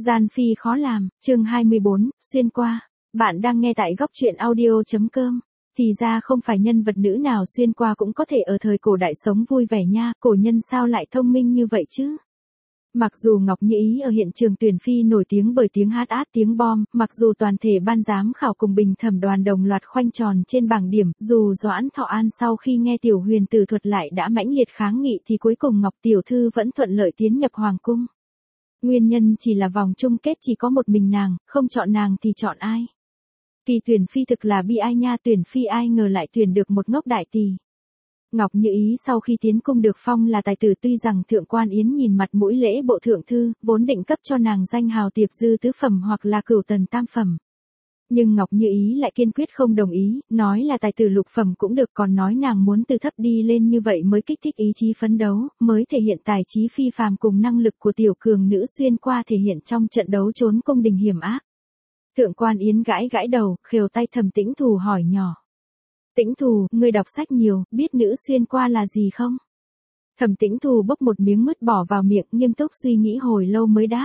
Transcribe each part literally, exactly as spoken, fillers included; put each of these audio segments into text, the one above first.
Gian phi khó làm, chương hai mươi bốn, xuyên qua. Bạn đang nghe tại góc truyện audio.com. Thì ra không phải nhân vật nữ nào xuyên qua cũng có thể ở thời cổ đại sống vui vẻ nha, cổ nhân sao lại thông minh như vậy chứ? Mặc dù Ngọc Như Ý ở hiện trường tuyển phi nổi tiếng bởi tiếng hát át tiếng bom, mặc dù toàn thể ban giám khảo cùng bình thẩm đoàn đồng loạt khoanh tròn trên bảng điểm, dù Doãn Thọ An sau khi nghe Tiểu Huyền từ thuật lại đã mãnh liệt kháng nghị thì cuối cùng Ngọc Tiểu Thư vẫn thuận lợi tiến nhập Hoàng cung. Nguyên nhân chỉ là vòng chung kết chỉ có một mình nàng, không chọn nàng thì chọn ai? Kỳ tuyển phi thực là bi ai nha, tuyển phi ai ngờ lại tuyển được một ngốc đại tỷ. Ngọc Như Ý sau khi tiến cung được phong là tài tử, tuy rằng Thượng Quan Yến nhìn mặt mũi lễ bộ thượng thư, vốn định cấp cho nàng danh hào tiệp dư tứ phẩm hoặc là cửu tần tam phẩm. Nhưng Ngọc Như Ý lại kiên quyết không đồng ý, nói là tài tử lục phẩm cũng được, còn nói nàng muốn từ thấp đi lên như vậy mới kích thích ý chí phấn đấu, mới thể hiện tài trí phi phàm cùng năng lực của tiểu cường nữ xuyên qua thể hiện trong trận đấu trốn cung đình hiểm ác. Thượng Quan Yến gãi gãi đầu, khều tay Thẩm Tĩnh Thù hỏi nhỏ. Tĩnh Thù, ngươi đọc sách nhiều, biết nữ xuyên qua là gì không? Thẩm Tĩnh Thù bốc một miếng mứt bỏ vào miệng, nghiêm túc suy nghĩ hồi lâu mới đáp.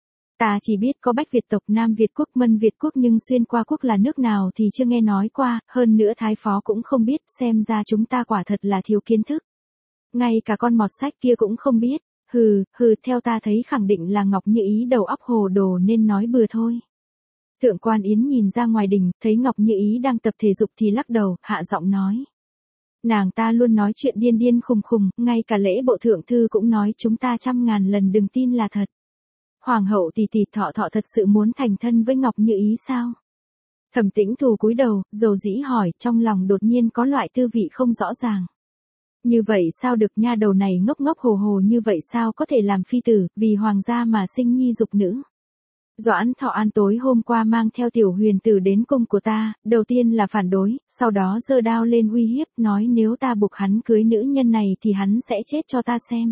Ta chỉ biết có Bách Việt tộc, Nam Việt quốc, Mân Việt quốc, nhưng xuyên qua quốc là nước nào thì chưa nghe nói qua, hơn nữa Thái Phó cũng không biết, xem ra chúng ta quả thật là thiếu kiến thức. Ngay cả con mọt sách kia cũng không biết, hừ, hừ, theo ta thấy khẳng định là Ngọc Như Ý đầu óc hồ đồ nên nói bừa thôi. Thượng Quan Yến nhìn ra ngoài đình, thấy Ngọc Như Ý đang tập thể dục thì lắc đầu, hạ giọng nói. Nàng ta luôn nói chuyện điên điên khùng khùng, ngay cả lễ bộ thượng thư cũng nói chúng ta trăm ngàn lần đừng tin là thật. Hoàng hậu tỷ tỷ Thọ Thọ thật sự muốn thành thân với Ngọc Như Ý sao? Thẩm Tĩnh Thù cúi đầu, dầu dĩ hỏi, trong lòng đột nhiên có loại tư vị không rõ ràng. Như vậy sao được, nha đầu này ngốc ngốc hồ hồ như vậy sao có thể làm phi tử, vì hoàng gia mà sinh nhi dục nữ. Doãn Thọ An tối hôm qua mang theo Tiểu Huyền Tử đến cung của ta, đầu tiên là phản đối, sau đó giơ đao lên uy hiếp, nói nếu ta buộc hắn cưới nữ nhân này thì hắn sẽ chết cho ta xem.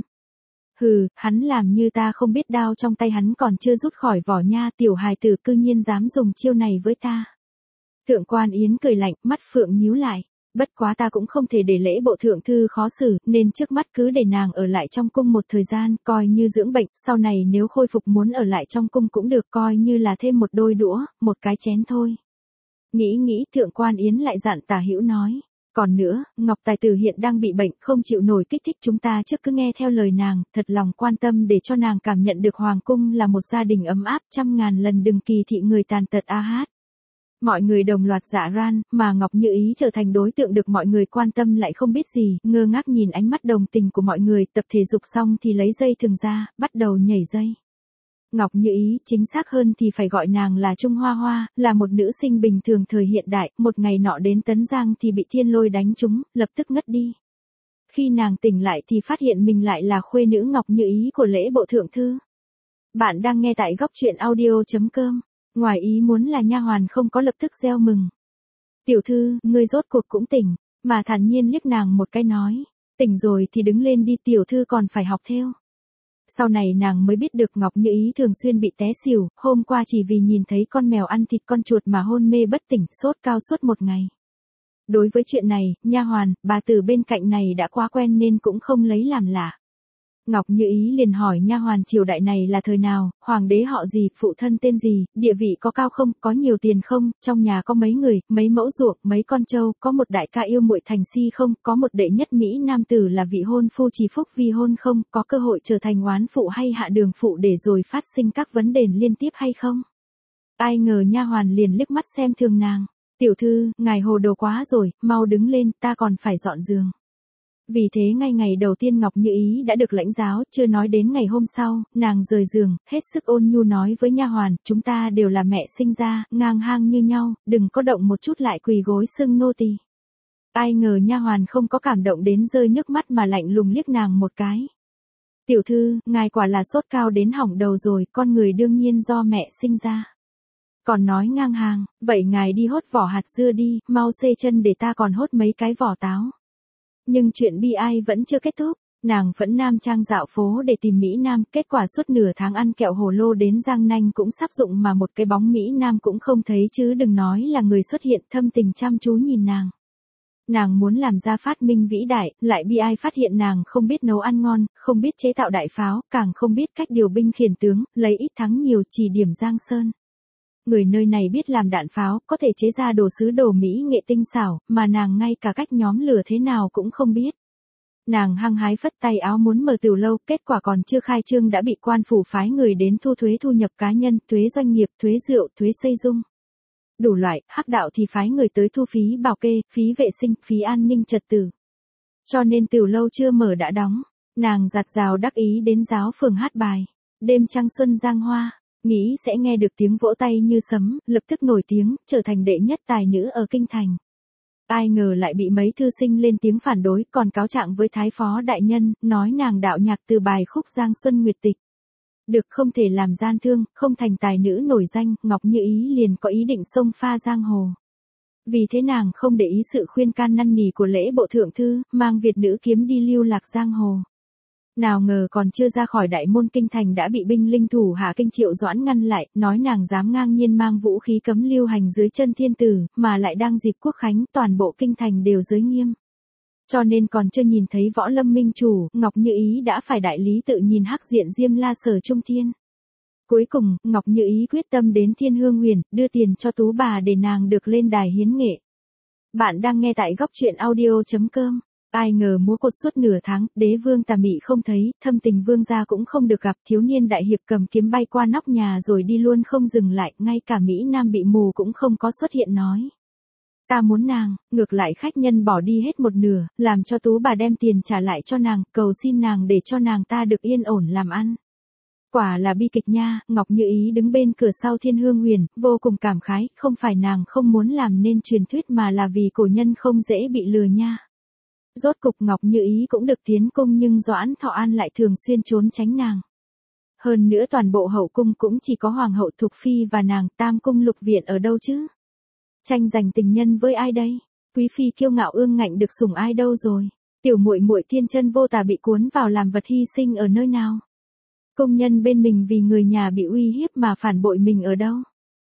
Hừ, hắn làm như ta không biết, đao trong tay hắn còn chưa rút khỏi vỏ nha, tiểu hài tử cư nhiên dám dùng chiêu này với ta. Thượng Quan Yến cười lạnh, mắt phượng nhíu lại. Bất quá ta cũng không thể để lễ bộ thượng thư khó xử, nên trước mắt cứ để nàng ở lại trong cung một thời gian, coi như dưỡng bệnh, sau này nếu khôi phục muốn ở lại trong cung cũng được, coi như là thêm một đôi đũa, một cái chén thôi. Nghĩ nghĩ, Thượng Quan Yến lại dặn Tả Hữu nói. Còn nữa, Ngọc tài tử hiện đang bị bệnh, không chịu nổi kích thích, chúng ta trước cứ nghe theo lời nàng, thật lòng quan tâm để cho nàng cảm nhận được hoàng cung là một gia đình ấm áp, trăm ngàn lần đừng kỳ thị người tàn tật a hát. Mọi người đồng loạt dạ ran, mà Ngọc Như Ý trở thành đối tượng được mọi người quan tâm lại không biết gì, ngơ ngác nhìn ánh mắt đồng tình của mọi người, tập thể dục xong thì lấy dây thừng ra, bắt đầu nhảy dây. Ngọc Như Ý, chính xác hơn thì phải gọi nàng là Trung Hoa Hoa, là một nữ sinh bình thường thời hiện đại, một ngày nọ đến Tấn Giang thì bị thiên lôi đánh trúng, lập tức ngất đi. Khi nàng tỉnh lại thì phát hiện mình lại là khuê nữ Ngọc Như Ý của lễ bộ thượng thư. Bạn đang nghe tại góc truyện audio.com. Ngoài ý muốn là nha hoàn không có lập tức reo mừng. Tiểu thư, ngươi rốt cuộc cũng tỉnh, mà thản nhiên liếc nàng một cái nói. Tỉnh rồi thì đứng lên đi, tiểu thư còn phải học theo. Sau này nàng mới biết được Ngọc Như Ý thường xuyên bị té xỉu, hôm qua chỉ vì nhìn thấy con mèo ăn thịt con chuột mà hôn mê bất tỉnh, sốt cao suốt một ngày. Đối với chuyện này, nha hoàn, bà tử bên cạnh này đã quá quen nên cũng không lấy làm lạ. Ngọc Như Ý liền hỏi nha hoàn triều đại này là thời nào, hoàng đế họ gì, phụ thân tên gì, địa vị có cao không, có nhiều tiền không, trong nhà có mấy người, mấy mẫu ruộng, mấy con trâu, có một đại ca yêu muội thành si không, có một đệ nhất Mỹ nam tử là vị hôn phu chỉ phúc vi hôn không, có cơ hội trở thành oán phụ hay hạ đường phụ để rồi phát sinh các vấn đề liên tiếp hay không. Ai ngờ nha hoàn liền liếc mắt xem thường nàng. Tiểu thư, ngài hồ đồ quá rồi, mau đứng lên, ta còn phải dọn giường. Vì thế ngay ngày đầu tiên Ngọc Như Ý đã được lãnh giáo, chưa nói đến ngày hôm sau, nàng rời giường, hết sức ôn nhu nói với nha hoàn, chúng ta đều là mẹ sinh ra, ngang hang như nhau, đừng có động một chút lại quỳ gối xưng nô tỳ. Ai ngờ nha hoàn không có cảm động đến rơi nước mắt mà lạnh lùng liếc nàng một cái. Tiểu thư, ngài quả là sốt cao đến hỏng đầu rồi, con người đương nhiên do mẹ sinh ra. Còn nói ngang hàng, vậy ngài đi hốt vỏ hạt dưa đi, mau xê chân để ta còn hốt mấy cái vỏ táo. Nhưng chuyện bi ai vẫn chưa kết thúc, nàng phẫn nam trang dạo phố để tìm Mỹ Nam, kết quả suốt nửa tháng ăn kẹo hồ lô đến răng nanh cũng sắp rụng mà một cái bóng Mỹ Nam cũng không thấy chứ đừng nói là người xuất hiện, thâm tình chăm chú nhìn nàng. Nàng muốn làm ra phát minh vĩ đại, lại bi ai phát hiện nàng không biết nấu ăn ngon, không biết chế tạo đại pháo, càng không biết cách điều binh khiển tướng, lấy ít thắng nhiều chỉ điểm Giang Sơn. Người nơi này biết làm đạn pháo, có thể chế ra đồ sứ đồ mỹ nghệ tinh xảo, mà nàng ngay cả cách nhóm lửa thế nào cũng không biết. Nàng hăng hái phất tay áo muốn mở tiểu lâu, kết quả còn chưa khai trương đã bị quan phủ phái người đến thu thuế thu nhập cá nhân, thuế doanh nghiệp, thuế rượu, thuế xây dung. Đủ loại, hắc đạo thì phái người tới thu phí bảo kê, phí vệ sinh, phí an ninh trật tự. Cho nên tiểu lâu chưa mở đã đóng. Nàng giặt rào đắc ý đến giáo phường hát bài. Đêm trăng xuân giang hoa, nghĩ sẽ nghe được tiếng vỗ tay như sấm, lập tức nổi tiếng, trở thành đệ nhất tài nữ ở kinh thành. Ai ngờ lại bị mấy thư sinh lên tiếng phản đối, còn cáo trạng với thái phó đại nhân, nói nàng đạo nhạc từ bài khúc Giang Xuân Nguyệt Tịch. Được không thể làm gian thương, không thành tài nữ nổi danh, Ngọc Như Ý liền có ý định xông pha giang hồ. Vì thế nàng không để ý sự khuyên can năn nỉ của lễ bộ thượng thư, mang Việt nữ kiếm đi lưu lạc giang hồ. Nào ngờ còn chưa ra khỏi đại môn kinh thành đã bị binh linh thủ hạ Kinh Triệu Doãn ngăn lại, nói nàng dám ngang nhiên mang vũ khí cấm lưu hành dưới chân thiên tử, mà lại đang dịp quốc khánh toàn bộ kinh thành đều giới nghiêm. Cho nên còn chưa nhìn thấy võ lâm minh chủ, Ngọc Như Ý đã phải đại lý tự nhìn hắc diện Diêm La Sở Trung Thiên. Cuối cùng, Ngọc Như Ý quyết tâm đến Thiên Hương Huyền, đưa tiền cho tú bà để nàng được lên đài hiến nghệ. Bạn đang nghe tại góc truyện audio chấm com. Ai ngờ múa cột suốt nửa tháng, đế vương tà mị không thấy, thâm tình vương gia cũng không được gặp, thiếu niên đại hiệp cầm kiếm bay qua nóc nhà rồi đi luôn không dừng lại, ngay cả Mỹ Nam bị mù cũng không có xuất hiện nói. Ta muốn nàng, ngược lại khách nhân bỏ đi hết một nửa, làm cho tú bà đem tiền trả lại cho nàng, cầu xin nàng để cho nàng ta được yên ổn làm ăn. Quả là bi kịch nha, Ngọc Như Ý đứng bên cửa sau Thiên Hương Huyền, vô cùng cảm khái, không phải nàng không muốn làm nên truyền thuyết mà là vì cổ nhân không dễ bị lừa nha. Rốt cục Ngọc Như Ý cũng được tiến cung nhưng Doãn Thọ An lại thường xuyên trốn tránh nàng. Hơn nữa toàn bộ hậu cung cũng chỉ có Hoàng hậu Thục Phi và nàng, tam cung lục viện ở đâu chứ? Tranh giành tình nhân với ai đây? Quý phi kiêu ngạo ương ngạnh được sủng ai đâu rồi? Tiểu muội muội thiên chân vô tà bị cuốn vào làm vật hy sinh ở nơi nào? Công nhân bên mình vì người nhà bị uy hiếp mà phản bội mình ở đâu?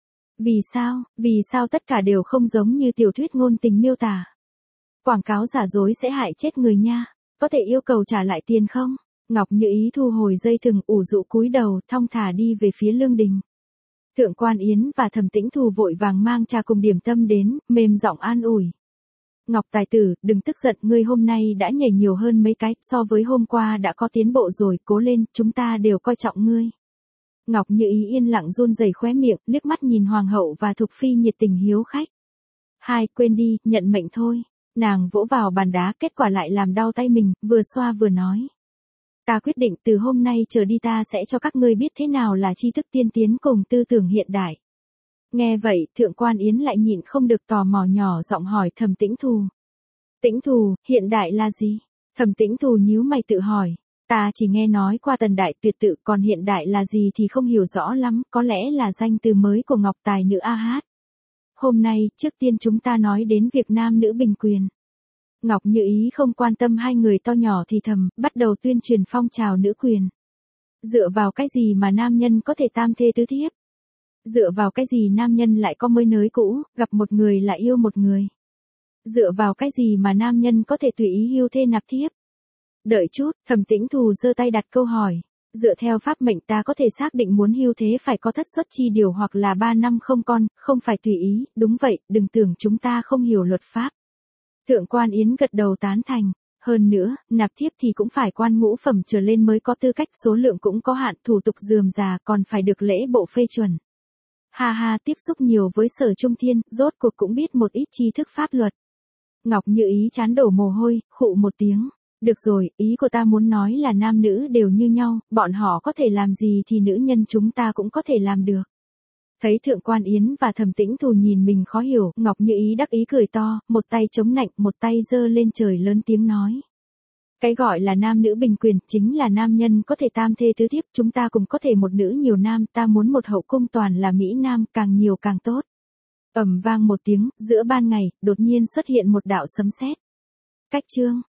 Vì sao? Vì sao tất cả đều không giống như tiểu thuyết ngôn tình miêu tả? Quảng cáo giả dối sẽ hại chết người nha. Có thể yêu cầu trả lại tiền không? Ngọc Như Ý thu hồi dây thừng, ủ rũ cúi đầu, thong thả đi về phía lương đình. Thượng quan Yến và Thẩm Tĩnh Thù vội vàng mang trà cùng điểm tâm đến, mềm giọng an ủi. Ngọc tài tử, đừng tức giận, ngươi hôm nay đã nhảy nhiều hơn mấy cái, so với hôm qua đã có tiến bộ rồi, cố lên, chúng ta đều coi trọng ngươi. Ngọc Như Ý yên lặng run rẩy khóe miệng, liếc mắt nhìn Hoàng hậu và Thục Phi nhiệt tình hiếu khách. Hai, quên đi, nhận mệnh thôi. Nàng vỗ vào bàn đá, kết quả lại làm đau tay mình, vừa xoa vừa nói. Ta quyết định từ hôm nay trở đi ta sẽ cho các ngươi biết thế nào là tri thức tiên tiến cùng tư tưởng hiện đại. Nghe vậy, Thượng quan Yến lại nhịn không được tò mò nhỏ giọng hỏi Thẩm Tĩnh Thù. Tĩnh Thù, hiện đại là gì? Thẩm Tĩnh Thù nhíu mày tự hỏi. Ta chỉ nghe nói qua tần đại tuyệt tự, còn hiện đại là gì thì không hiểu rõ lắm, có lẽ là danh từ mới của Ngọc tài nữ A Hát. Hôm nay, trước tiên chúng ta nói đến việc nam nữ bình quyền. Ngọc Như Ý không quan tâm hai người to nhỏ thì thầm, bắt đầu tuyên truyền phong trào nữ quyền. Dựa vào cái gì mà nam nhân có thể tam thê tứ thiếp? Dựa vào cái gì nam nhân lại có mới nới cũ, gặp một người lại yêu một người? Dựa vào cái gì mà nam nhân có thể tùy ý hưu thê nạp thiếp? Đợi chút, Thẩm Tĩnh Thù giơ tay đặt câu hỏi. Dựa theo pháp mệnh ta có thể xác định muốn hưu thế phải có thất xuất chi điều hoặc là ba năm không con, không phải tùy ý, đúng vậy, đừng tưởng chúng ta không hiểu luật pháp. Thượng quan Yến gật đầu tán thành. Hơn nữa, nạp thiếp thì cũng phải quan ngũ phẩm trở lên mới có tư cách, số lượng cũng có hạn, thủ tục rườm rà, còn phải được lễ bộ phê chuẩn. Ha ha, tiếp xúc nhiều với Sở Trung Thiên, rốt cuộc cũng biết một ít tri thức pháp luật. Ngọc Như Ý chán đổ mồ hôi, khụ một tiếng. Được rồi, ý của ta muốn nói là nam nữ đều như nhau, bọn họ có thể làm gì thì nữ nhân chúng ta cũng có thể làm được. Thấy Thượng quan Yến và Thẩm Tĩnh Thù nhìn mình khó hiểu, Ngọc Như Ý đắc ý cười to, một tay chống nạnh, một tay giơ lên trời lớn tiếng nói. Cái gọi là nam nữ bình quyền, chính là nam nhân có thể tam thê tứ thiếp, chúng ta cùng có thể một nữ nhiều nam, ta muốn một hậu cung toàn là Mỹ Nam, càng nhiều càng tốt. Ầm vang một tiếng, giữa ban ngày, đột nhiên xuất hiện một đạo sấm sét. Cách chương.